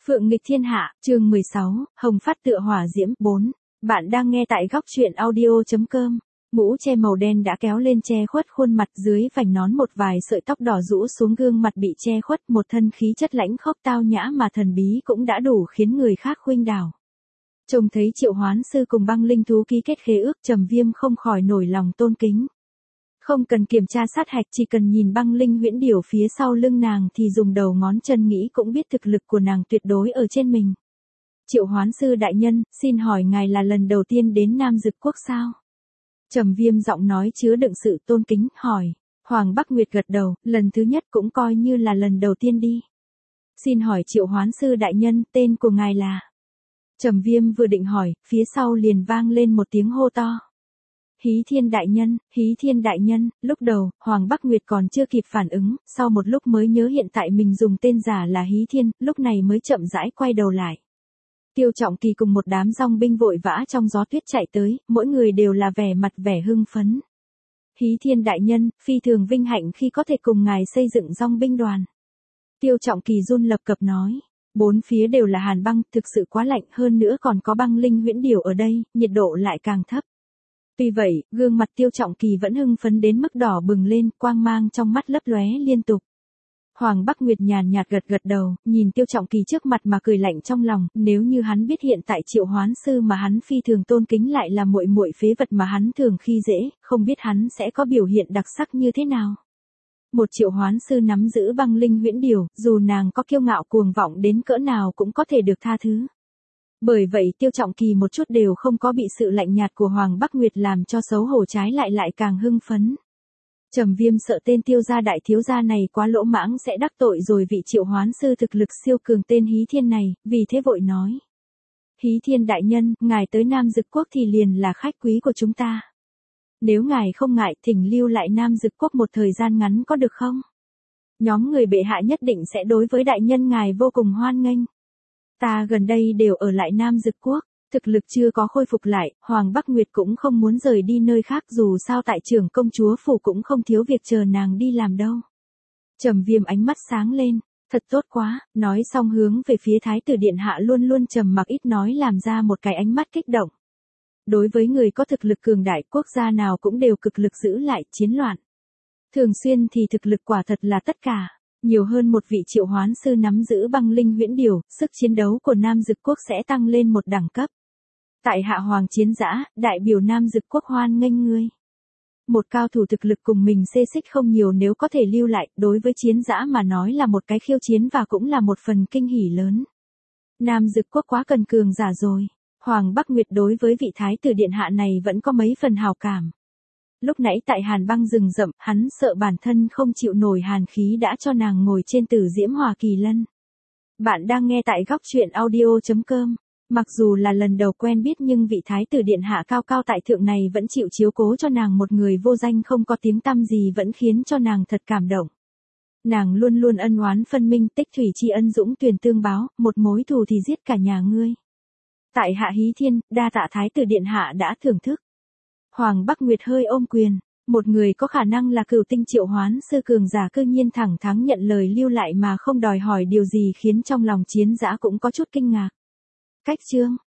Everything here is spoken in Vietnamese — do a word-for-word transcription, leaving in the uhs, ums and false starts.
Phượng nghịch thiên hạ, chương mười sáu, Hồng phát tựa hỏa diễm, bốn. Bạn đang nghe tại góc truyện audio chấm com. Mũ che màu đen đã kéo lên che khuất khuôn mặt, dưới vành nón một vài sợi tóc đỏ rũ xuống gương mặt bị che khuất, một thân khí chất lãnh khốc tao nhã mà thần bí cũng đã đủ khiến người khác khuynh đảo. Trông thấy Triệu Hoán Sư cùng Băng Linh thú ký kết khế ước, Trầm Viêm không khỏi nổi lòng tôn kính. Không cần kiểm tra sát hạch, chỉ cần nhìn Băng Linh huyễn điểu phía sau lưng nàng thì dùng đầu ngón chân nghĩ cũng biết thực lực của nàng tuyệt đối ở trên mình. Triệu Hoán Sư đại nhân, xin hỏi ngài là lần đầu tiên đến Nam Dực Quốc sao? Trầm Viêm giọng nói chứa đựng sự tôn kính, hỏi. Hoàng Bắc Nguyệt gật đầu, lần thứ nhất cũng coi như là lần đầu tiên đi. Xin hỏi Triệu Hoán Sư đại nhân, tên của ngài là? Trầm Viêm vừa định hỏi, phía sau liền vang lên một tiếng hô to. Hí Thiên đại nhân, Hí Thiên đại nhân. Lúc đầu, Hoàng Bắc Nguyệt còn chưa kịp phản ứng, sau một lúc mới nhớ hiện tại mình dùng tên giả là Hí Thiên, lúc này mới chậm rãi quay đầu lại. Tiêu Trọng Kỳ cùng một đám dòng binh vội vã trong gió tuyết chạy tới, mỗi người đều là vẻ mặt vẻ hưng phấn. Hí Thiên đại nhân, phi thường vinh hạnh khi có thể cùng ngài xây dựng dòng binh đoàn. Tiêu Trọng Kỳ run lập cập nói. Bốn phía đều là hàn băng, thực sự quá lạnh, hơn nữa còn có Băng Linh huyễn điểu ở đây, nhiệt độ lại càng thấp. Tuy vậy, gương mặt Tiêu Trọng Kỳ vẫn hưng phấn đến mức đỏ bừng lên, quang mang trong mắt lấp lóe liên tục. Hoàng Bắc Nguyệt nhàn nhạt gật gật đầu, nhìn Tiêu Trọng Kỳ trước mặt mà cười lạnh trong lòng, nếu như hắn biết hiện tại Triệu Hoán Sư mà hắn phi thường tôn kính lại là muội muội phế vật mà hắn thường khi dễ, không biết hắn sẽ có biểu hiện đặc sắc như thế nào. Một Triệu Hoán Sư nắm giữ Băng Linh huyễn điểu, dù nàng có kiêu ngạo cuồng vọng đến cỡ nào cũng có thể được tha thứ. Bởi vậy Tiêu Trọng Kỳ một chút đều không có bị sự lạnh nhạt của Hoàng Bắc Nguyệt làm cho xấu hổ, trái lại lại càng hưng phấn. Trầm Viêm sợ tên Tiêu gia đại thiếu gia này quá lỗ mãng sẽ đắc tội rồi vị Triệu Hoán Sư thực lực siêu cường tên Hí Thiên này, vì thế vội nói. Hí Thiên đại nhân, ngài tới Nam Dực Quốc thì liền là khách quý của chúng ta. Nếu ngài không ngại, thỉnh lưu lại Nam Dực Quốc một thời gian ngắn có được không? Nhóm người bệ hạ nhất định sẽ đối với đại nhân ngài vô cùng hoan nghênh. Ta gần đây đều ở lại Nam Dực Quốc, thực lực chưa có khôi phục lại, Hoàng Bắc Nguyệt cũng không muốn rời đi nơi khác, dù sao tại trưởng công chúa phủ cũng không thiếu việc chờ nàng đi làm đâu. Trầm Viêm ánh mắt sáng lên, thật tốt quá, nói xong hướng về phía Thái tử điện hạ luôn luôn trầm mặc ít nói làm ra một cái ánh mắt kích động. Đối với người có thực lực cường đại, quốc gia nào cũng đều cực lực giữ lại chiến loạn. Thường xuyên thì thực lực quả thật là tất cả. Nhiều hơn một vị Triệu Hoán Sư nắm giữ Băng Linh huyễn điểu, sức chiến đấu của Nam Dực Quốc sẽ tăng lên một đẳng cấp. Tại hạ Hoàng Chiến Dã, đại biểu Nam Dực Quốc hoan nghênh ngươi. Một cao thủ thực lực cùng mình xê xích không nhiều, nếu có thể lưu lại, đối với Chiến Dã mà nói là một cái khiêu chiến và cũng là một phần kinh hỉ lớn. Nam Dực Quốc quá cần cường giả rồi. Hoàng Bắc Nguyệt đối với vị Thái tử điện hạ này vẫn có mấy phần hào cảm. Lúc nãy tại hàn băng rừng rậm, hắn sợ bản thân không chịu nổi hàn khí đã cho nàng ngồi trên Tử Diễm Hỏa Kỳ Lân. Bạn đang nghe tại góc truyện audio chấm com. Mặc dù là lần đầu quen biết nhưng vị Thái tử điện hạ cao cao tại thượng này vẫn chịu chiếu cố cho nàng, một người vô danh không có tiếng tăm gì vẫn khiến cho nàng thật cảm động. Nàng luôn luôn ân oán phân minh, tích thủy tri ân dũng tuyền tương báo, một mối thù thì giết cả nhà ngươi. Tại hạ Hí Thiên, đa tạ Thái tử điện hạ đã thưởng thức. Hoàng Bắc Nguyệt hơi ôm quyền, một người có khả năng là cửu tinh Triệu Hoán Sư cường giả cư nhiên thẳng thắn nhận lời lưu lại mà không đòi hỏi điều gì khiến trong lòng Chiến Dã cũng có chút kinh ngạc. Cách chương,